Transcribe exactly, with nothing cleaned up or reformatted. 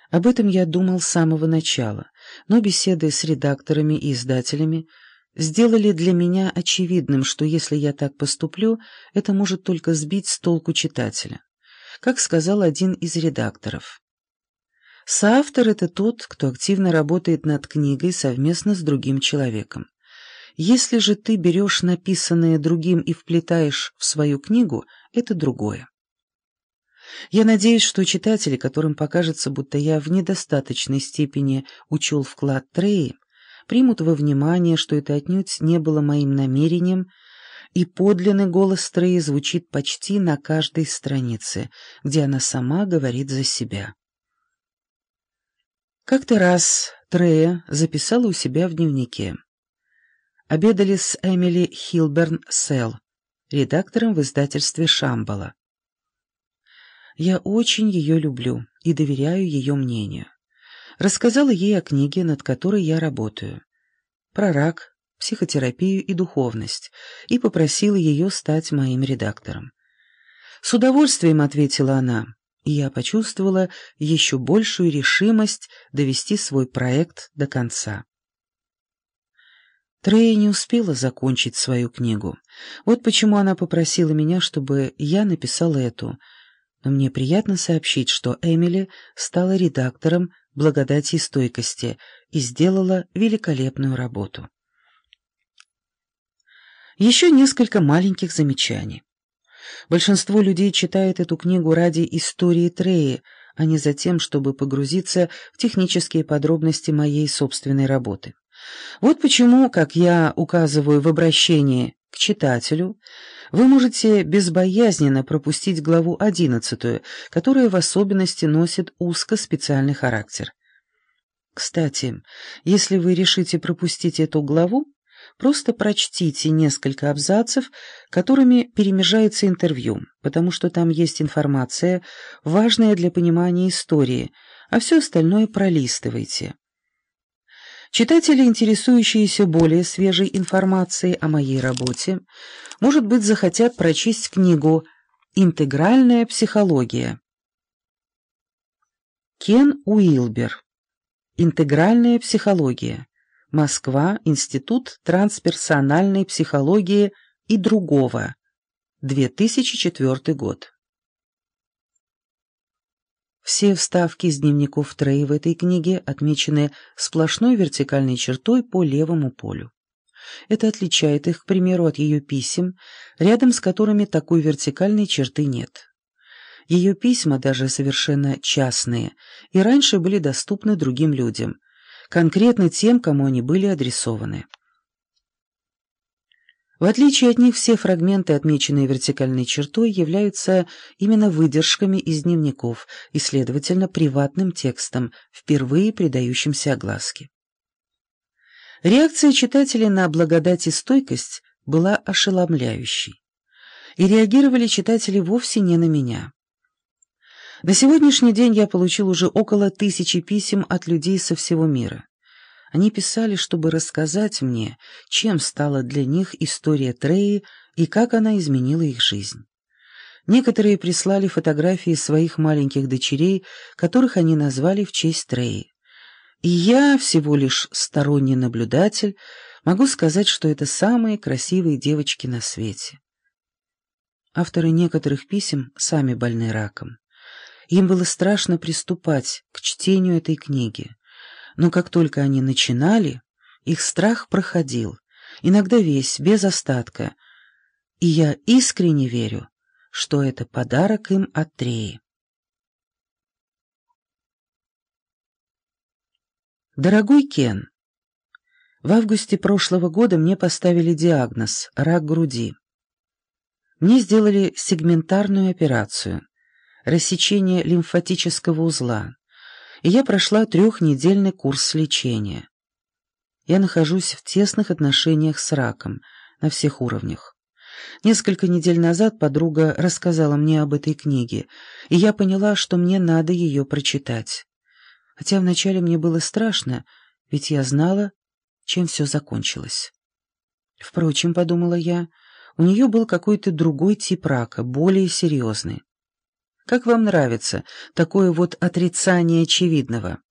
Об этом я думал с самого начала, но беседы с редакторами и издателями сделали для меня очевидным, что если я так поступлю, это может только сбить с толку читателя. Как сказал один из редакторов, соавтор — это тот, кто активно работает над книгой совместно с другим человеком. Если же ты берешь написанное другим и вплетаешь в свою книгу, это другое. Я надеюсь, что читатели, которым покажется, будто я в недостаточной степени учел вклад Треи, примут во внимание, что это отнюдь не было моим намерением, и подлинный голос Треи звучит почти на каждой странице, где она сама говорит за себя. Как-то раз Трея записала у себя в дневнике: «Обедали с Эмили Хилберн Селл, редактором в издательстве Шамбала. Я очень ее люблю и доверяю ее мнению. Рассказала ей о книге, над которой я работаю, про рак, психотерапию и духовность, и попросила ее стать моим редактором. С удовольствием, ответила она, и я почувствовала еще большую решимость довести свой проект до конца». Трея не успела закончить свою книгу. Вот почему она попросила меня, чтобы я написал эту. Но мне приятно сообщить, что Эмили стала редактором «Благодати и стойкости» и сделала великолепную работу. Еще несколько маленьких замечаний. Большинство людей читает эту книгу ради истории Треи, а не за тем, чтобы погрузиться в технические подробности моей собственной работы. Вот почему, как я указываю в обращении к читателю, вы можете безбоязненно пропустить главу одиннадцатую, которая в особенности носит узко-специальный характер. Кстати, если вы решите пропустить эту главу, просто прочтите несколько абзацев, которыми перемежается интервью, потому что там есть информация, важная для понимания истории, а все остальное пролистывайте. Читатели, интересующиеся более свежей информацией о моей работе, может быть, захотят прочесть книгу «Интегральная психология». Кен Уилбер. «Интегральная психология. Москва. Институт трансперсональной психологии и другого. две тысячи четвёртый год». Все вставки из дневников Треи в этой книге отмечены сплошной вертикальной чертой по левому полю. Это отличает их, к примеру, от ее писем, рядом с которыми такой вертикальной черты нет. Ее письма, даже совершенно частные, и раньше были доступны другим людям, конкретно тем, кому они были адресованы. В отличие от них, все фрагменты, отмеченные вертикальной чертой, являются именно выдержками из дневников и, следовательно, приватным текстом, впервые придающимся огласке. Реакция читателей на «Благодать и стойкость» была ошеломляющей. И реагировали читатели вовсе не на меня. На сегодняшний день я получил уже около тысячи писем от людей со всего мира. Они писали, чтобы рассказать мне, чем стала для них история Треи и как она изменила их жизнь. Некоторые прислали фотографии своих маленьких дочерей, которых они назвали в честь Треи. И я, всего лишь сторонний наблюдатель, могу сказать, что это самые красивые девочки на свете. Авторы некоторых писем сами больны раком. Им было страшно приступать к чтению этой книги. Но как только они начинали, их страх проходил, иногда весь, без остатка, и я искренне верю, что это подарок им от Треи. Дорогой Кен, в августе прошлого года мне поставили диагноз – рак груди. Мне сделали сегментарную операцию – рассечение лимфатического узла. И я прошла трехнедельный курс лечения. Я нахожусь в тесных отношениях с раком на всех уровнях. Несколько недель назад подруга рассказала мне об этой книге, и я поняла, что мне надо ее прочитать. Хотя вначале мне было страшно, ведь я знала, чем все закончилось. Впрочем, подумала я, у нее был какой-то другой тип рака, более серьезный. Как вам нравится такое вот отрицание очевидного?